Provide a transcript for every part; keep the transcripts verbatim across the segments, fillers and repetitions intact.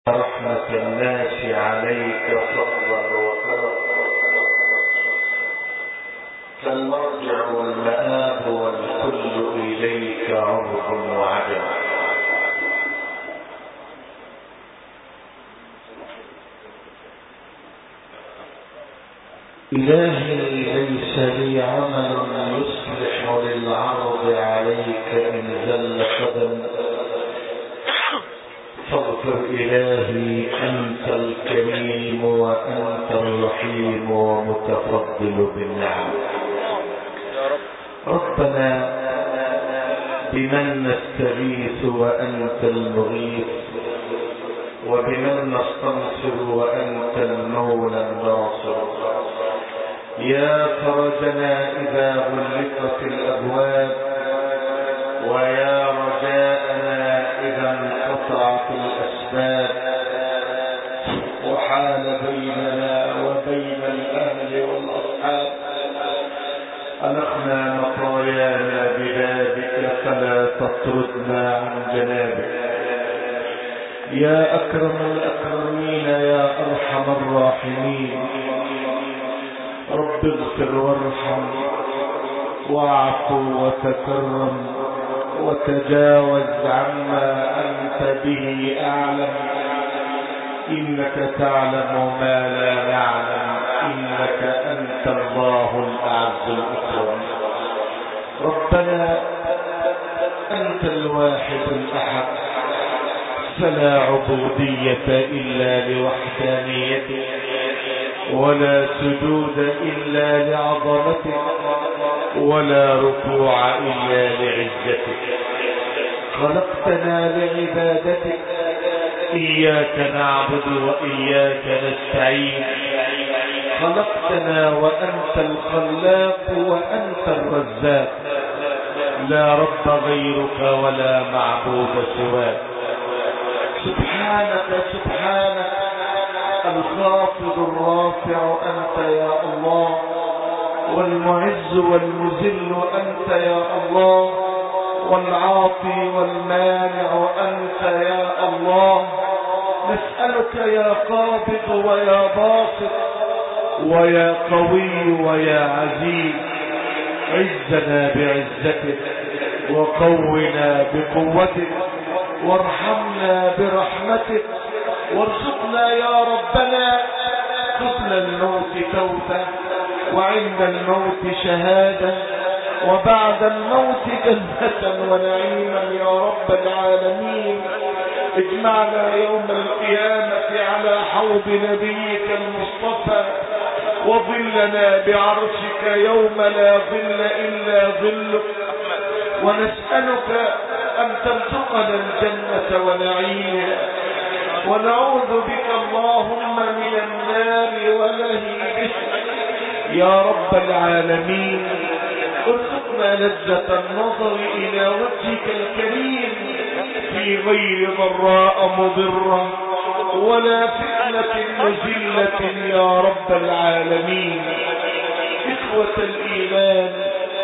رحمة الناس عليك فضلا وكرما، فالمرجع والمآب والكل إليك عرض وعجب. إلهي ليس لي عمل يصلح للعرض عليك إن زل قدم، فاغفر إلهي أنت الكريم وأنت الرحيم ومتفضل بالنعم. ربنا بمن نستغيث وأنت المغيث، وبمن نستنصر وأنت المولى الناصر. يا فرجنا إذا غلقت الأبواب، ويا رجاءنا إذا انقطعت الأسباب، وحال بيننا وبين الأهل والأصحاب. ألقنا مطايانا ببابك فلا تطردنا عن جنابك. يا أكرم الأكرمين يا أرحم الراحمين، رب اغفر وارحم واعف وتكرم وتجاوز عما أنت به أعلم، إنك تعلم ما لا نعلم، إنك أنت الله الأعز الأكرم. ربنا أنت الواحد الأحد، فلا عبودية إلا لوحدانيتك، ولا سجود إلا لعظمتك، ولا ركوع إلا لعزتك. خلقتنا لعبادتك، إياك نعبد وإياك نستعين. خلقتنا وأنت الخلاق وأنت الرزاق، لا رب غيرك ولا معبود سواك. سبحانك سبحانك الخافض الرافع أنت يا الله، والمعز والمذل أنت يا الله، والعاطي والمانع أنت يا الله. نسألك يا قابض ويا باسط ويا قوي ويا عزيز، عزنا بعزتك وقونا بقوتك، وارحمنا برحمتك، وارزقنا يا ربنا قبل الموت توبة، وعند الموت شهادة، وبعد الموت جنة ونعيما يا رب العالمين. اجمعنا يوم القيامة على حوض نبيك المصطفى، وظلنا بعرشك يوم لا ظل إلا ظلك. ونسألك أن ترزقنا الجنة ونعيمها، ونعوذ بك اللهم من النار ولهيبها يا رب العالمين. ارزقنا لذة النظر إلى وجهك الكريم في غير ضراء مضرة ولا فتنة مذلة يا رب العالمين. إخوة الإيمان،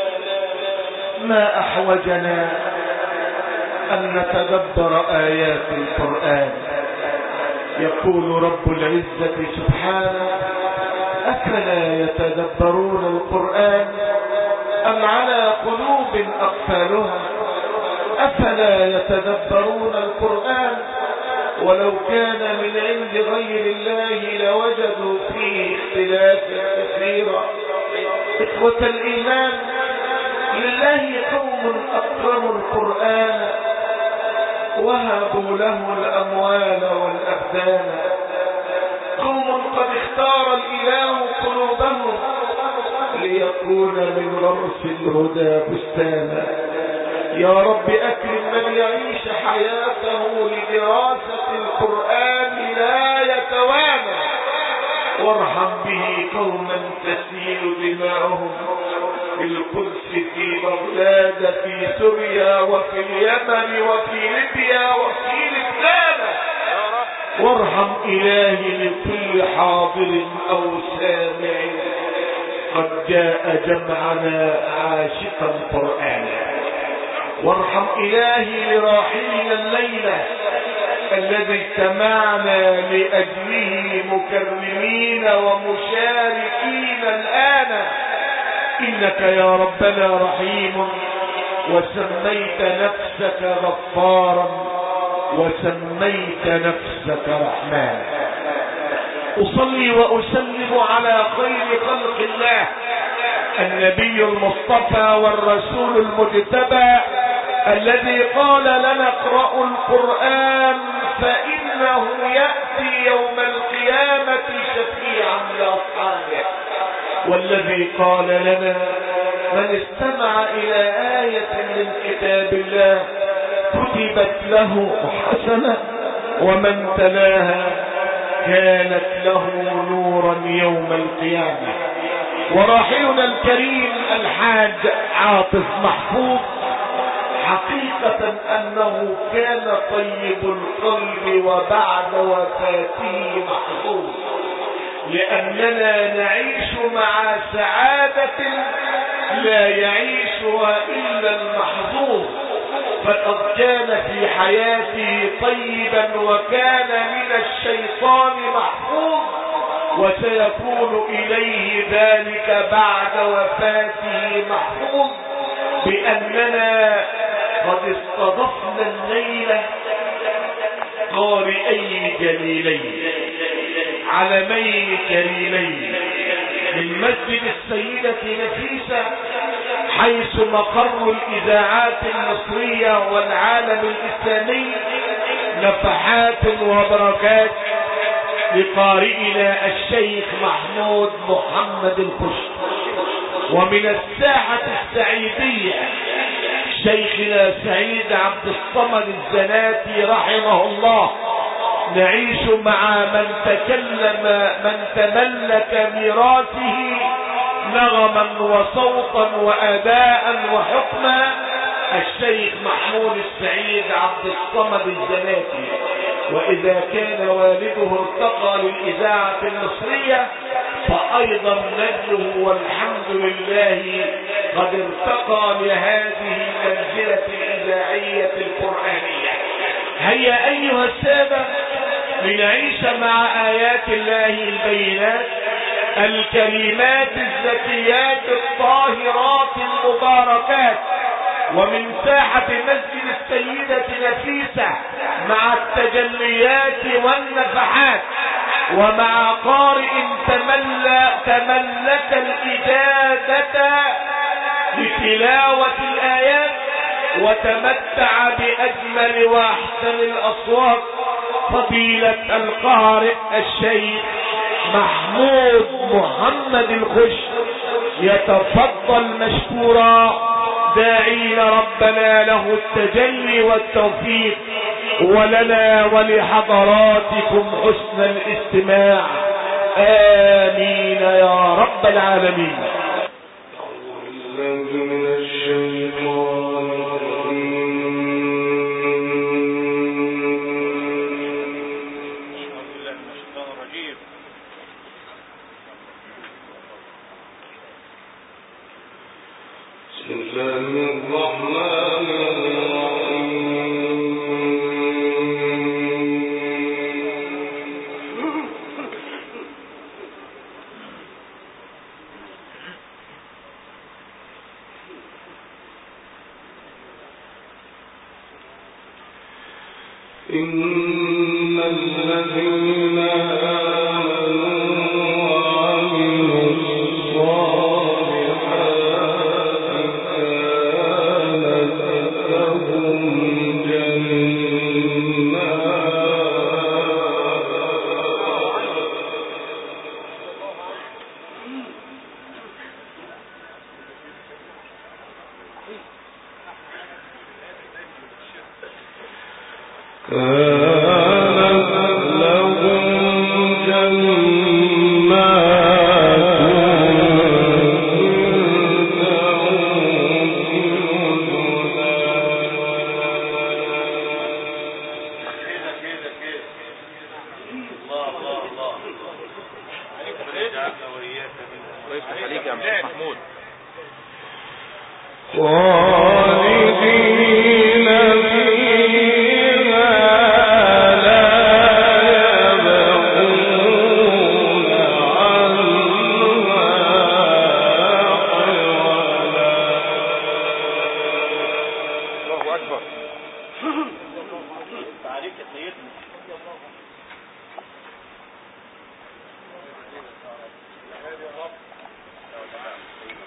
ما أحوجنا أن نتدبر آيات القرآن. يقول رب العزة سبحانه: أفلا يتدبرون القرآن أم على قلوب أقفالها. أفلا يتدبرون القرآن ولو كان من عند غير الله لوجدوا فيه اختلافا كثيرا. إخوة الإيمان، لله قوم أكرموا القرآن وهبوا له الأموال والأبدان، قوم قد اختار الإله قلوبهم ليكون من غرس الهدى بستانا. يا رب أكرم من يعيش حياته لدراسة القرآن لا يتوانى، وارحم به قوما تسيل دماؤهم في القدس، في بغداد، في سوريا، وفي اليمن، وفي ليبيا، وفي لبنان. وارحم إلهي لكل حاضر أو سامع قد جاء جمعنا عاشقا قرآنا. وارحم إلهي لراحلنا الليلة الذي اجتمعنا لأجله مكرمين ومشاركين الآن، إنك يا ربنا رحيم، وسميت نفسك غفارا وسميت نفسك رحمن. أصلي وأسلم على خير خلق الله، النبي المصطفى والرسول المجتبى، الذي قال لنا اقرأوا القرآن فإنه يأتي يوم القيامة شفيعا لأصحابه، والذي قال لنا من استمع إلى آية من كتاب الله كتبت له حسنة ومن تلاها كانت له نورا يوم القيامة. وراحلنا الكريم الحاج عاطف محفوظ، حقيقة أنه كان طيب القلب وبعد وفاته محظوظ، لأننا نعيش مع سعادة لا يعيشها إلا المحظوظ، فقد كان في حياته طيبا وكان من الشيطان محفوظ، وسيكون إليه ذلك بعد وفاته محفوظ، بأننا قد استضفنا الليلة قارئي جليلين علمين كريمين من مسجد السيدة نفيسة، حيث مقر الإذاعات المصرية والعالم الإسلامي، نفحات وبركات لقارئنا الشيخ محمود محمد الخشت. ومن الساحة السعيدية شيخنا سعيد عبد الصمد الزناتي رحمه الله، نعيش مع من تكلم من تملك ميراثه نغما وصوتا وأداء وحكما، الشيخ محمود السعيد عبد الصمد الزناتي. وإذا كان والده ارتقى للإذاعة المصرية فأيضا نجله والحمد لله قد ارتقى لهذه المنزلة الإذاعية القرآنية. هيا أيها السادة لنعيش مع آيات الله البينات الكلمات الزكيات الطاهرات المباركات، ومن ساحة مسجد السيدة نفيسة مع التجليات والنفحات، ومع قارئ تملى تملك الإجادة لتلاوة الآيات وتمتع بأجمل وأحسن الأصوات، فضيلة القارئ الشيخ محمود محمد الخشت، يتفضل مشكورا داعين ربنا له التجلي والتوفيق، ولنا ولحضراتكم حسن الاستماع، آمين يا رب العالمين. إن الذين آمنوا وعملوا الصالحات كانت لهم خالدين فيها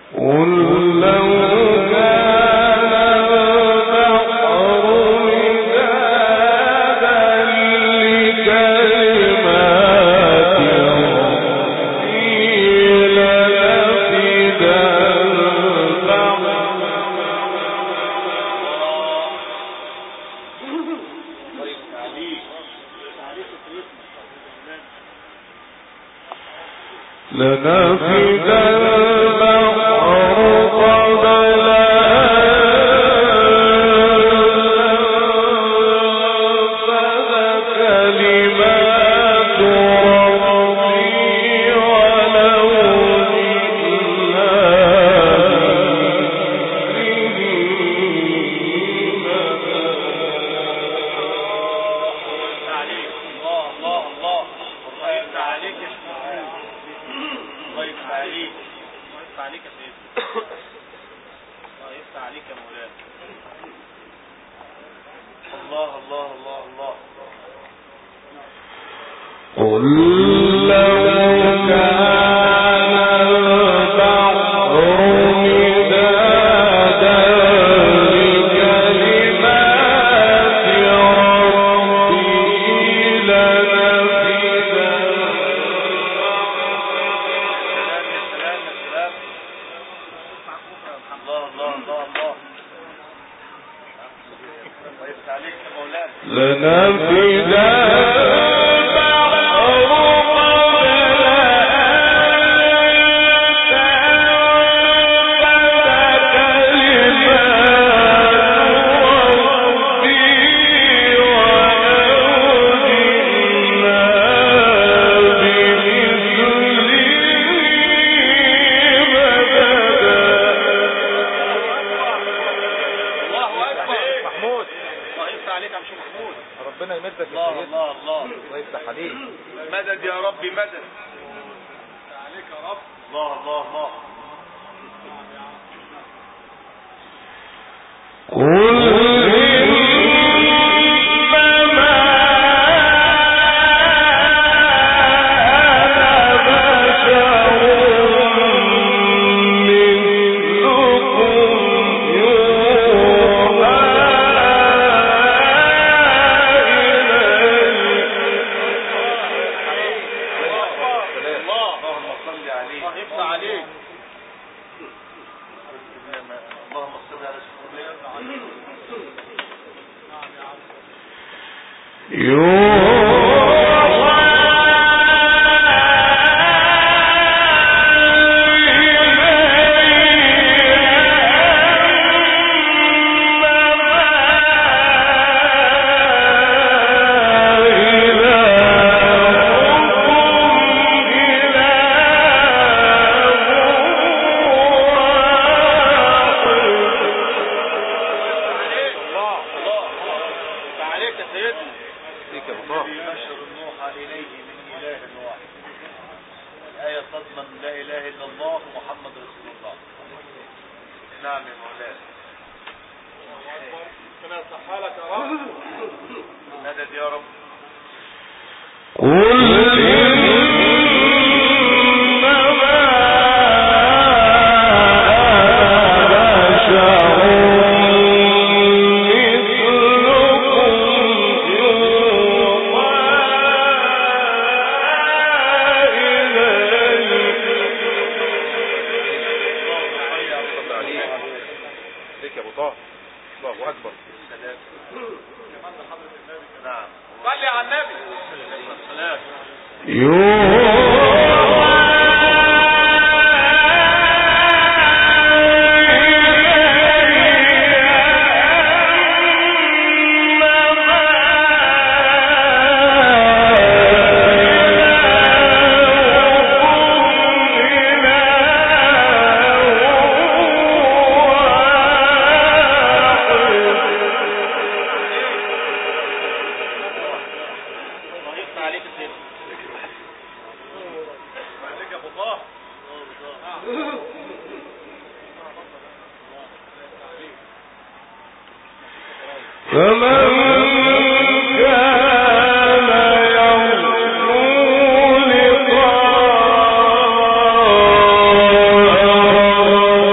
فمن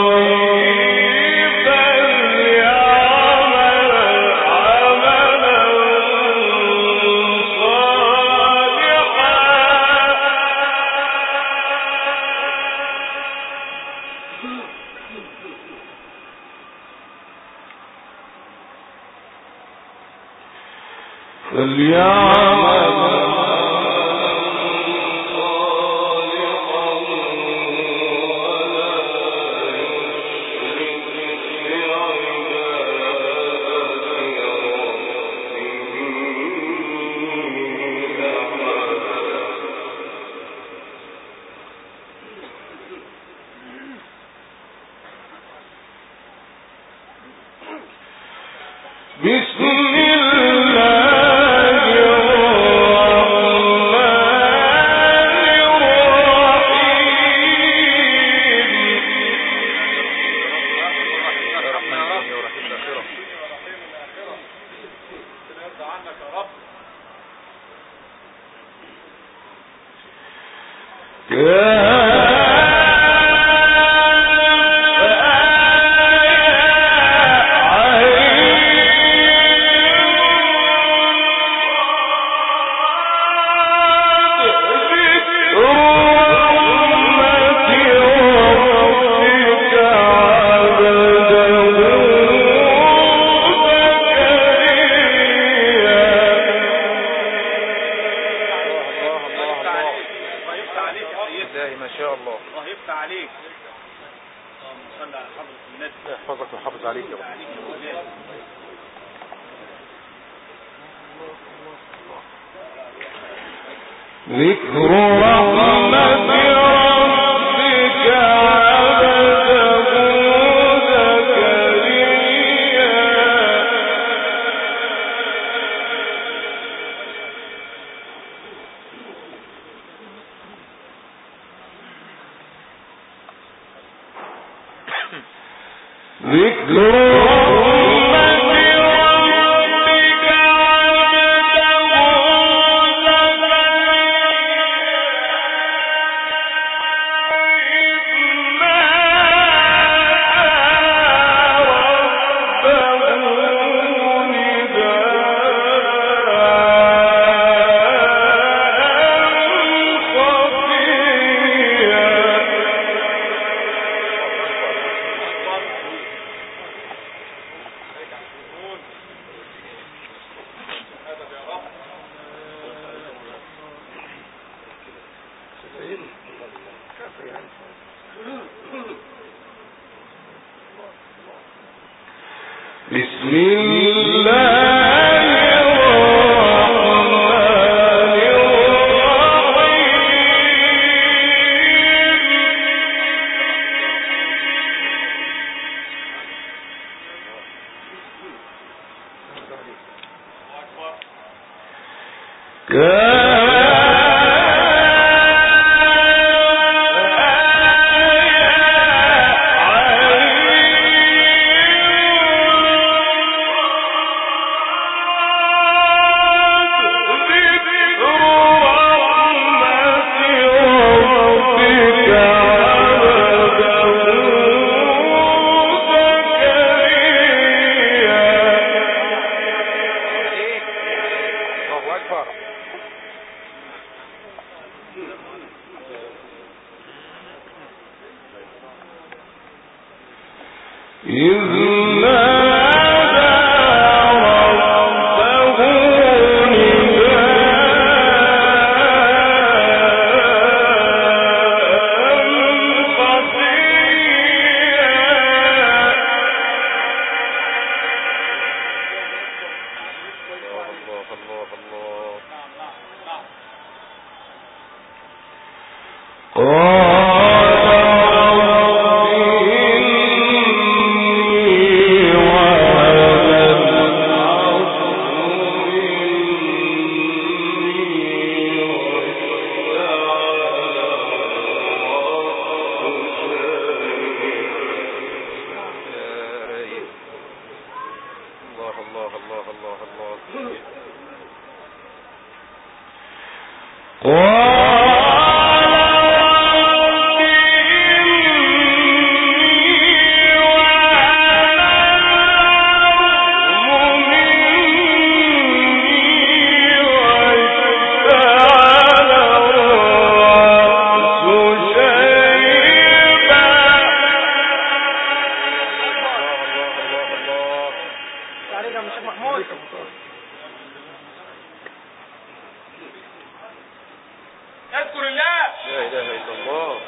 اذكر الله. لا اله الا الله.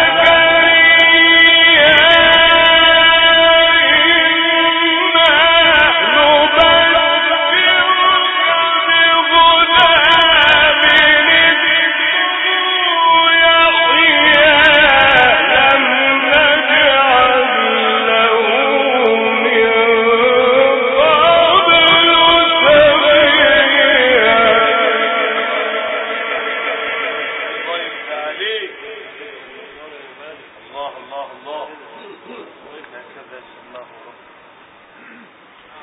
يا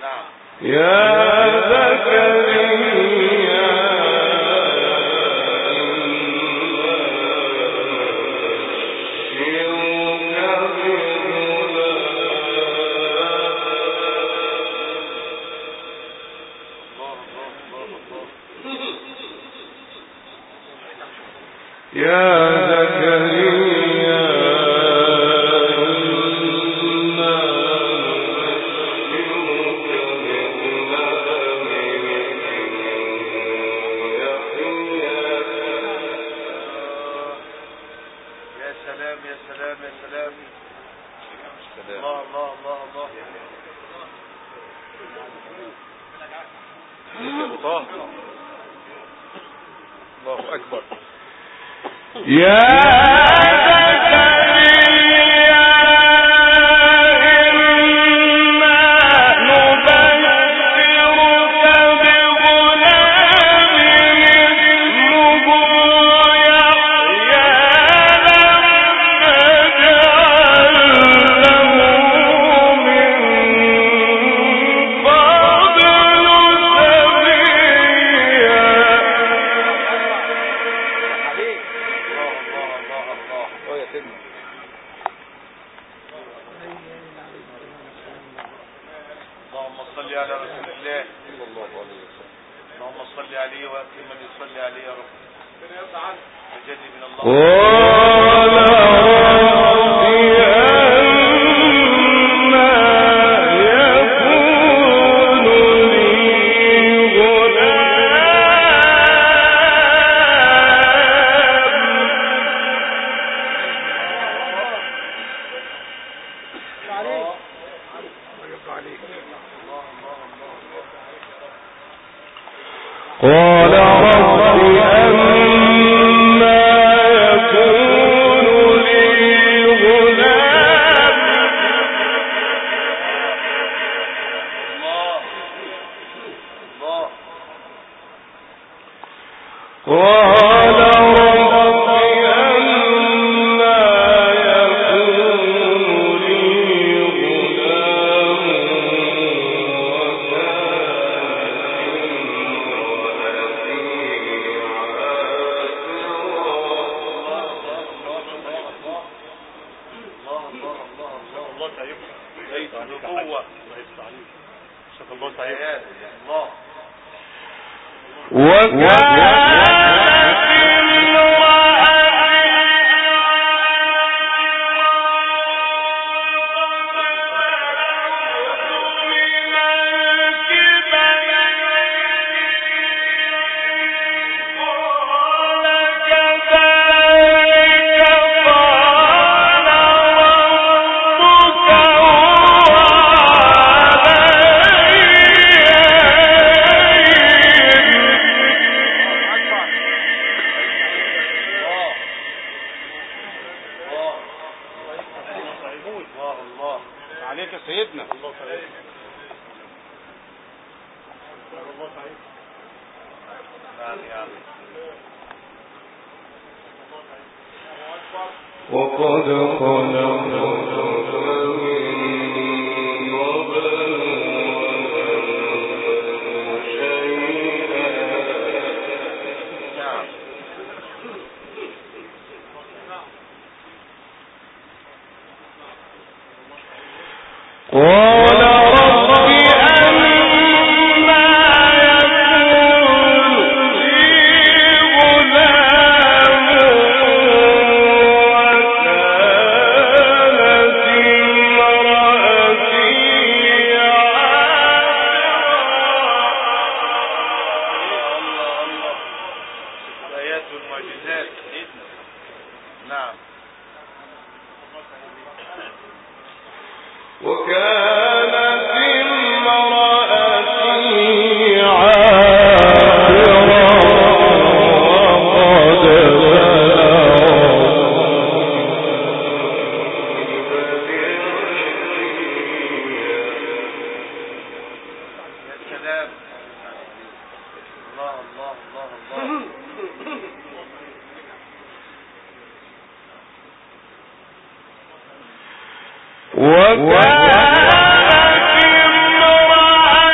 وكانت امرأتي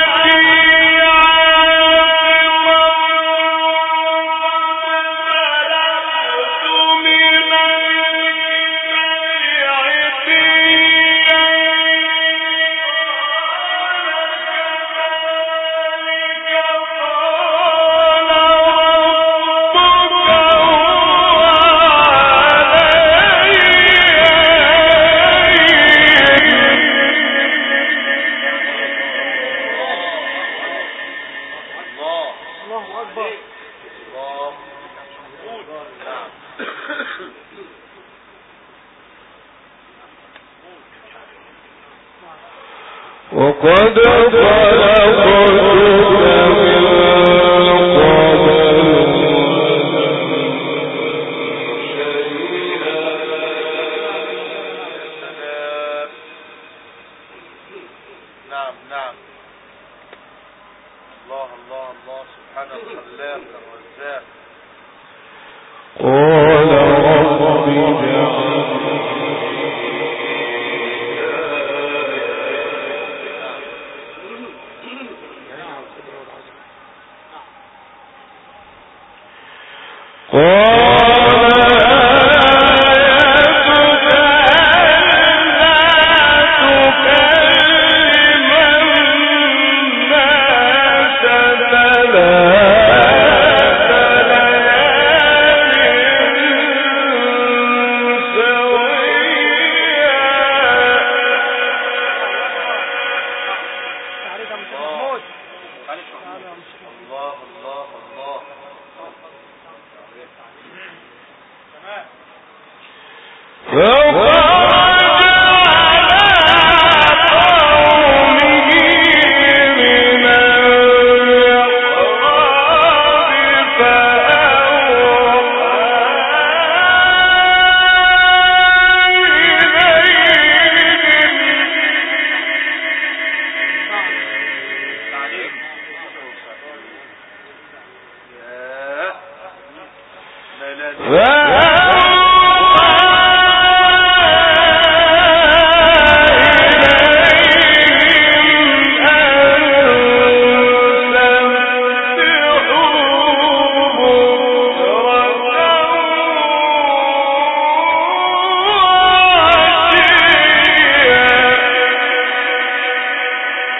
قد خلقتك من نعم نعم. الله الله الله سبحانه الخلاق الرزاق. قال رب اجعل الله الله الله.